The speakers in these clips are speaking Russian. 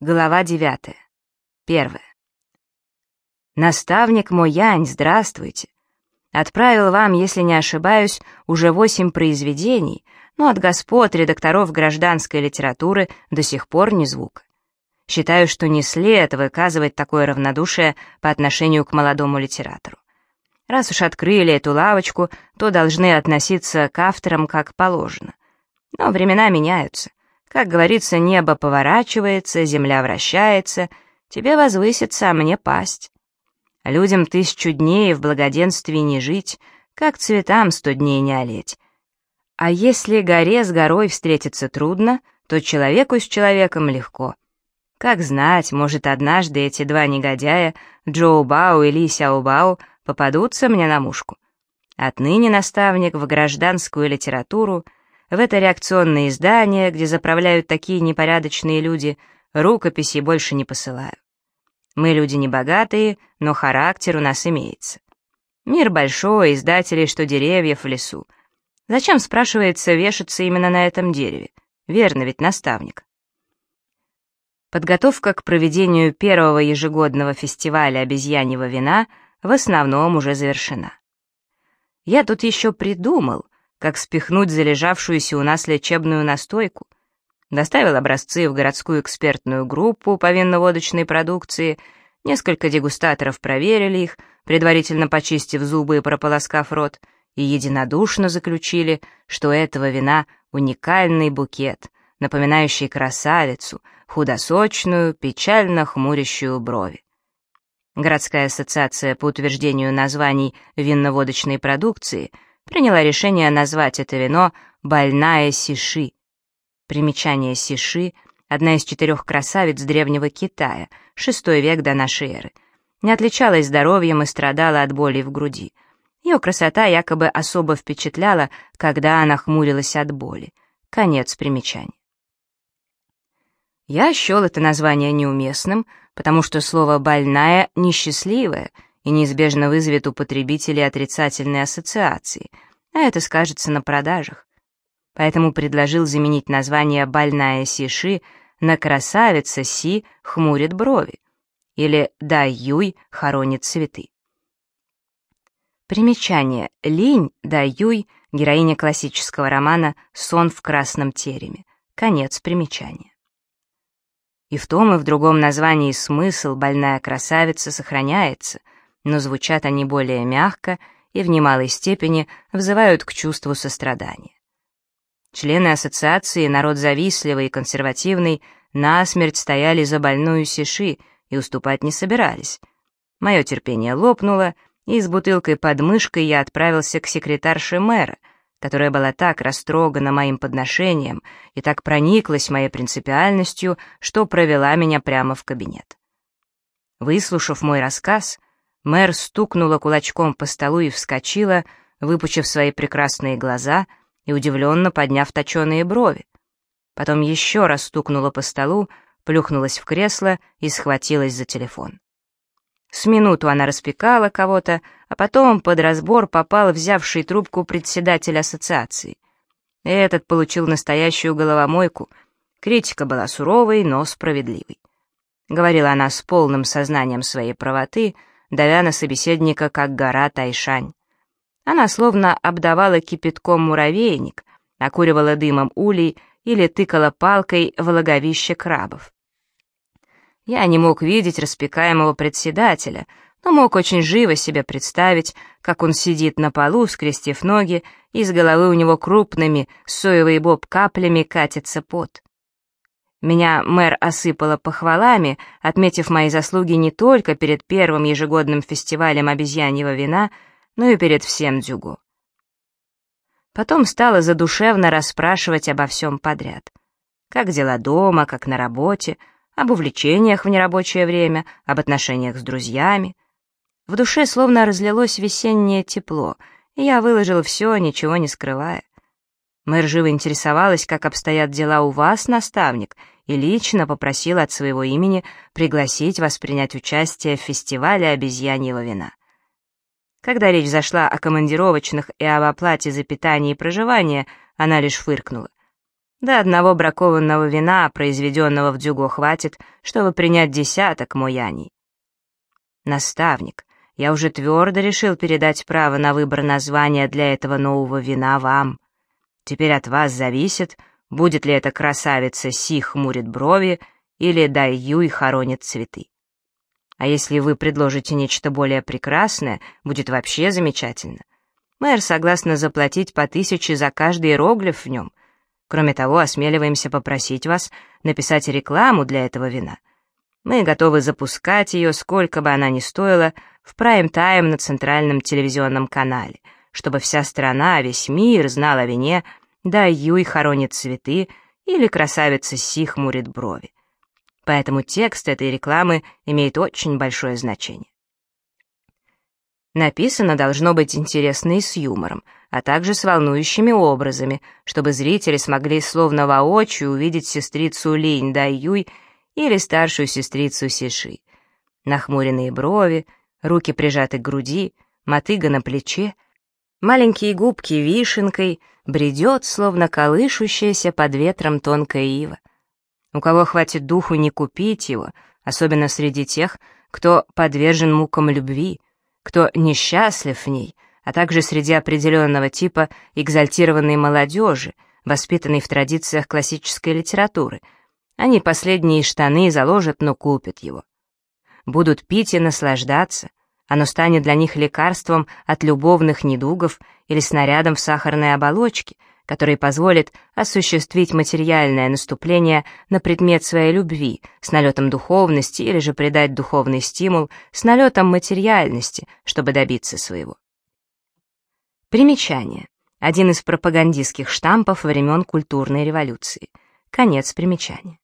Глава 9. 1. Наставник мой Янь, здравствуйте. Отправил вам, если не ошибаюсь, уже 8 произведений, но от господ редакторов гражданской литературы до сих пор ни звука. Считаю, что не след выказывать такое равнодушие по отношению к молодому литератору. Раз уж открыли эту лавочку, то должны относиться к авторам как положено. Но времена меняются. Как говорится, небо поворачивается, земля вращается, тебе возвыситься, а мне пасть. Людям 1000 дней в благоденствии не жить, как цветам 100 дней не олеть. А если горе с горой встретиться трудно, то человеку с человеком легко. Как знать, может, однажды эти два негодяя, Джоу Бао и Ли Сяо Бао, попадутся мне на мушку. Отныне наставник в гражданскую литературу, в это реакционное издание, где заправляют такие непорядочные люди, рукописи больше не посылаю. Мы люди небогатые, но характер у нас имеется. Мир большой, издателей, что деревьев в лесу. Зачем, спрашивается, вешаться именно на этом дереве? Верно ведь, наставник. Подготовка к проведению первого ежегодного фестиваля обезьяньего вина в основном уже завершена. Я тут еще придумал, как спихнуть залежавшуюся у нас лечебную настойку. Доставил образцы в городскую экспертную группу по винно-водочной продукции, несколько дегустаторов проверили их, предварительно почистив зубы и прополоскав рот, и единодушно заключили, что у этого вина уникальный букет, напоминающий красавицу, худосочную, печально хмурящую брови. Городская ассоциация по утверждению названий винно-водочной продукции приняла решение назвать это вино «Больная Сиши». Примечание Сиши — одна из 4 красавиц древнего Китая, VI век до нашей эры. Не отличалась здоровьем и страдала от боли в груди. Ее красота якобы особо впечатляла, когда она хмурилась от боли. Конец примечания. Я счел это название неуместным, потому что слово «больная» несчастливое и неизбежно вызовет у потребителей отрицательные ассоциации, а это скажется на продажах. Поэтому предложил заменить название «больная Сиши» на «красавица Си хмурит брови» или «Дай Юй хоронит цветы». Примечание. Линь Дай Юй, героиня классического романа «Сон в красном тереме». Конец примечания. И в том, и в другом названии смысл «больная красавица» сохраняется, но звучат они более мягко и в немалой степени взывают к чувству сострадания. Члены ассоциации, народ завистливый и консервативный, насмерть стояли за больную Сиши и уступать не собирались. Мое терпение лопнуло, и с бутылкой под мышкой я отправился к секретарше мэра, которая была так растрогана моим подношением и так прониклась моей принципиальностью, что провела меня прямо в кабинет. Выслушав мой рассказ, мэр стукнула кулачком по столу и вскочила, выпучив свои прекрасные глаза и удивленно подняв точеные брови. Потом еще раз стукнула по столу, плюхнулась в кресло и схватилась за телефон. С минуту она распекала кого-то, а потом под разбор попал взявший трубку председатель ассоциации. Этот получил настоящую головомойку. Критика была суровой, но справедливой. Говорила она с полным сознанием своей правоты, давя на собеседника, как гора Тайшань. Она словно обдавала кипятком муравейник, окуривала дымом улей или тыкала палкой в логовище крабов. Я не мог видеть распекаемого председателя, но мог очень живо себе представить, как он сидит на полу, скрестив ноги, и с головы у него крупными соевый боб каплями катится пот. Меня мэр осыпала похвалами, отметив мои заслуги не только перед первым ежегодным фестивалем обезьяньего вина, но и перед всем Дзюго. Потом стала задушевно расспрашивать обо всем подряд. Как дела дома, как на работе, об увлечениях в нерабочее время, об отношениях с друзьями. В душе словно разлилось весеннее тепло, и я выложила все, ничего не скрывая. Мэр живо интересовалась, как обстоят дела у вас, наставник, и лично попросила от своего имени пригласить вас принять участие в фестивале обезьяньего вина. Когда речь зашла о командировочных и об оплате за питание и проживание, она лишь фыркнула. Да одного бракованного вина, произведенного в Дзюго, хватит, чтобы принять десяток мояний. Наставник, я уже твердо решил передать право на выбор названия для этого нового вина вам. Теперь от вас зависит, будет ли эта красавица Си хмурит брови или Дай Юй хоронит цветы. А если вы предложите нечто более прекрасное, будет вообще замечательно. Мэр согласна заплатить по 1000 за каждый иероглиф в нем. Кроме того, осмеливаемся попросить вас написать рекламу для этого вина. Мы готовы запускать ее, сколько бы она ни стоила, в прайм-тайм на центральном телевизионном канале, чтобы вся страна, весь мир знал о вине «Дай Юй хоронит цветы» или «Красавица Си хмурит брови». Поэтому текст этой рекламы имеет очень большое значение. Написано должно быть интересно и с юмором, а также с волнующими образами, чтобы зрители смогли словно воочию увидеть сестрицу Линь Дай Юй или старшую сестрицу Сиши. Нахмуренные брови, руки прижаты к груди, мотыга на плече, маленькие губки вишенкой, бредет, словно колышущаяся под ветром тонкая ива. У кого хватит духу не купить его, особенно среди тех, кто подвержен мукам любви, кто несчастлив в ней, а также среди определенного типа экзальтированной молодежи, воспитанной в традициях классической литературы. Они последние штаны заложат, но купят его. Будут пить и наслаждаться, оно станет для них лекарством от любовных недугов или снарядом в сахарной оболочке, который позволит осуществить материальное наступление на предмет своей любви с налетом духовности или же придать духовный стимул с налетом материальности, чтобы добиться своего. Примечание. Один из пропагандистских штампов времен культурной революции. Конец примечания.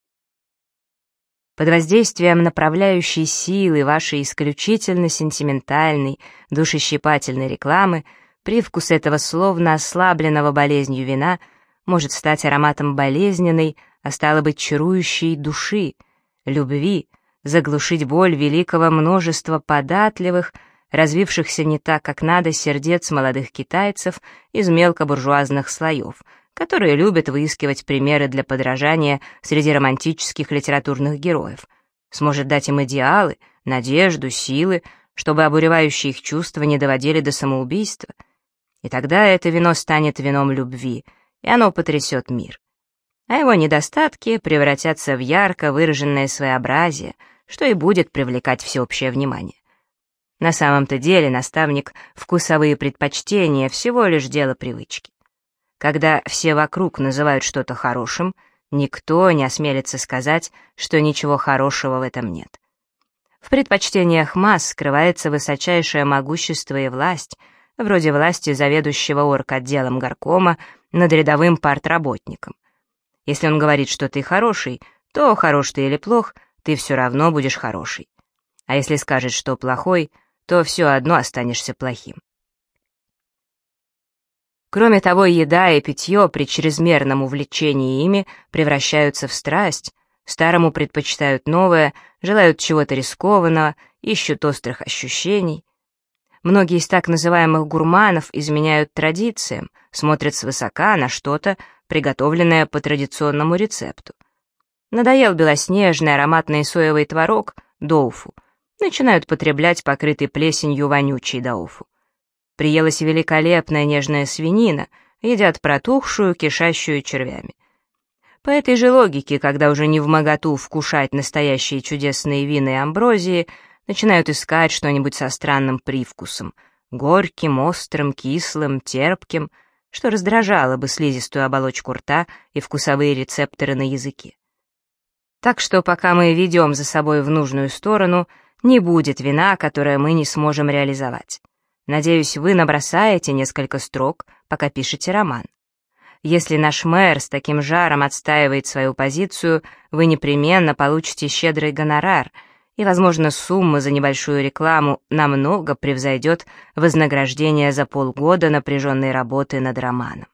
Под воздействием направляющей силы вашей исключительно сентиментальной, душещипательной рекламы привкус этого словно ослабленного болезнью вина может стать ароматом болезненной, а стало быть чарующей души, любви, заглушить боль великого множества податливых, развившихся не так, как надо, сердец молодых китайцев из мелкобуржуазных слоев, которые любят выискивать примеры для подражания среди романтических литературных героев, сможет дать им идеалы, надежду, силы, чтобы обуревающие их чувства не доводили до самоубийства. И тогда это вино станет вином любви, и оно потрясет мир. А его недостатки превратятся в ярко выраженное своеобразие, что и будет привлекать всеобщее внимание. На самом-то деле, наставник, вкусовые предпочтения — всего лишь дело привычки. Когда все вокруг называют что-то хорошим, никто не осмелится сказать, что ничего хорошего в этом нет. В предпочтениях масс скрывается высочайшее могущество и власть, вроде власти заведующего орготделом горкома над рядовым партработником. Если он говорит, что ты хороший, то хорош ты или плох, ты все равно будешь хороший. А если скажет, что плохой, то все одно останешься плохим. Кроме того, еда и питье при чрезмерном увлечении ими превращаются в страсть, старому предпочитают новое, желают чего-то рискованного, ищут острых ощущений. Многие из так называемых гурманов изменяют традициям, смотрят свысока на что-то, приготовленное по традиционному рецепту. Надоел белоснежный ароматный соевый творог, доуфу, начинают потреблять покрытый плесенью вонючий доуфу. Приелась великолепная нежная свинина, едят протухшую, кишащую червями. По этой же логике, когда уже не вмоготу вкушать настоящие чудесные вина и амброзии, начинают искать что-нибудь со странным привкусом, горьким, острым, кислым, терпким, что раздражало бы слизистую оболочку рта и вкусовые рецепторы на языке. Так что пока мы ведем за собой в нужную сторону, не будет вина, которое мы не сможем реализовать. Надеюсь, вы набросаете несколько строк, пока пишете роман. Если наш мэр с таким жаром отстаивает свою позицию, вы непременно получите щедрый гонорар, и, возможно, сумма за небольшую рекламу намного превзойдет вознаграждение за полгода напряженной работы над романом.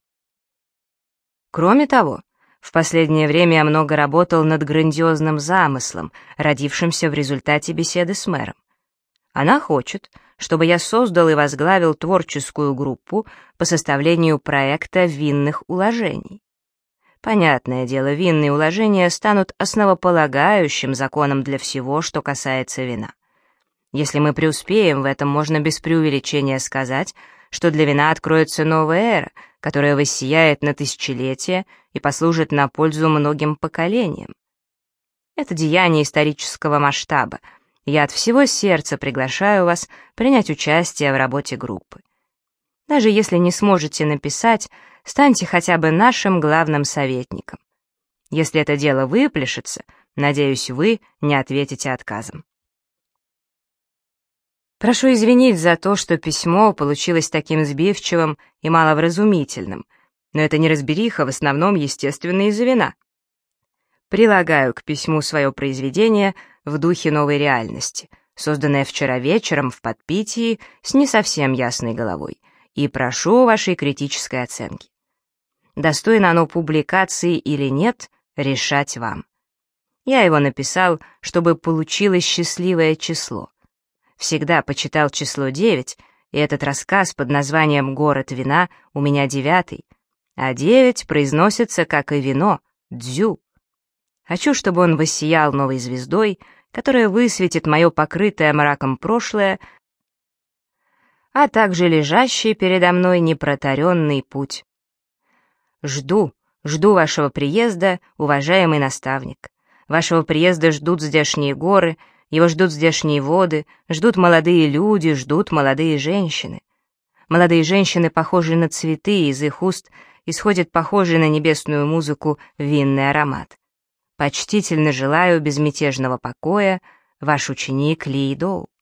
Кроме того, в последнее время я много работал над грандиозным замыслом, родившимся в результате беседы с мэром. Она хочет, чтобы я создал и возглавил творческую группу по составлению проекта винных уложений. Понятное дело, винные уложения станут основополагающим законом для всего, что касается вина. Если мы преуспеем в этом, можно без преувеличения сказать, что для вина откроется новая эра, которая воссияет на тысячелетия и послужит на пользу многим поколениям. Это деяние исторического масштаба. Я от всего сердца приглашаю вас принять участие в работе группы. Даже если не сможете написать, станьте хотя бы нашим главным советником. Если это дело выплешется, надеюсь, вы не ответите отказом. Прошу извинить за то, что письмо получилось таким сбивчивым и маловразумительным, но это неразбериха в основном, естественно, из-за вина. Прилагаю к письму свое произведение в духе новой реальности, созданное вчера вечером в подпитии с не совсем ясной головой, и прошу вашей критической оценки. Достойно оно публикации или нет, решать вам. Я его написал, чтобы получилось счастливое число. Всегда почитал число 9, и этот рассказ под названием «Город вина» у меня 9, а 9 произносится, как и вино, дзю. Хочу, чтобы он воссиял новой звездой, которая высветит мое покрытое мраком прошлое, а также лежащий передо мной непротаренный путь. Жду вашего приезда, уважаемый наставник. Вашего приезда ждут здешние горы, его ждут здешние воды, ждут молодые люди, ждут молодые женщины. Молодые женщины похожи на цветы, из их уст исходит похожий на небесную музыку винный аромат. Почтительно желаю безмятежного покоя, ваш ученик Ли Доу.